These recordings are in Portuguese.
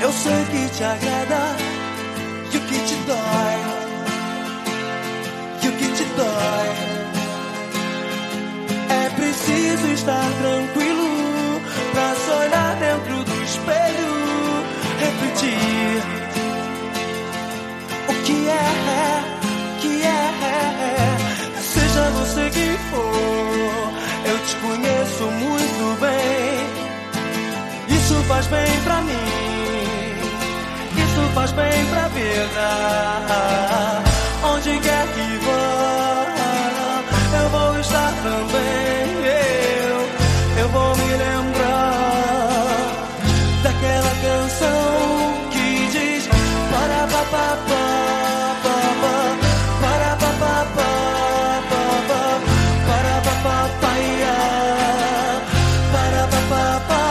Eu sei que te agrada e o que te dói, e o que te dói. É preciso estar tranquilo pra se olhar dentro do espelho, refletir o que é, que é. Seja você quem for, eu te conheço muito bem. Isso faz bem pra mim, isso faz bem pra vida. Onde quer que vá, eu vou estar também. Eu vou me lembrar daquela canção que diz para papapá, para papapá, para papapá, para papapá.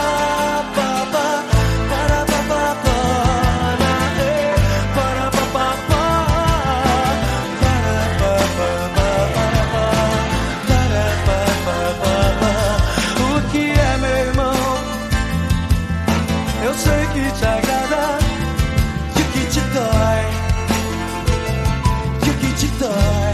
Eu sei que te agrada e o que te dói, e o que te dói.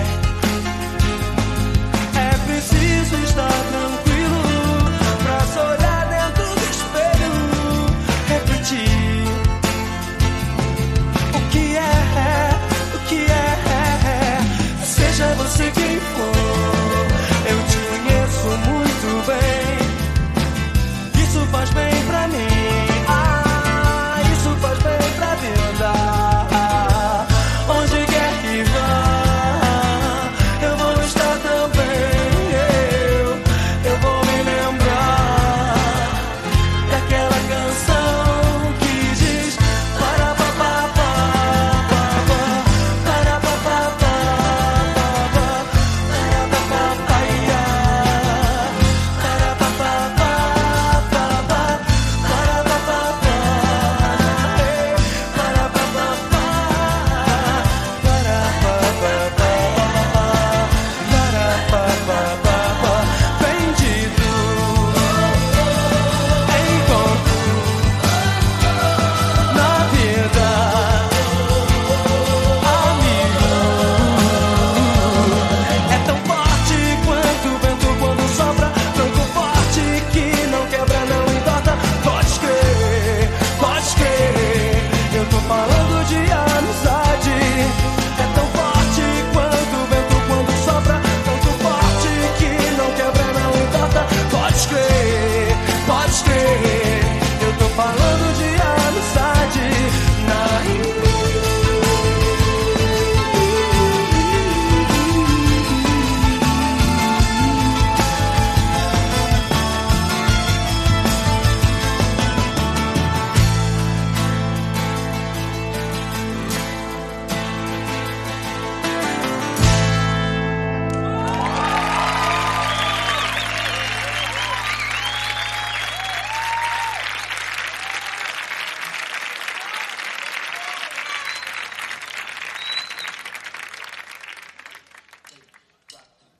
É preciso estar tranquilo pra se olhar dentro do espelho, refletir o que é, o que é. Seja você quem for, eu te conheço muito bem. Isso faz bem pra mim. Pode crer, eu tô falando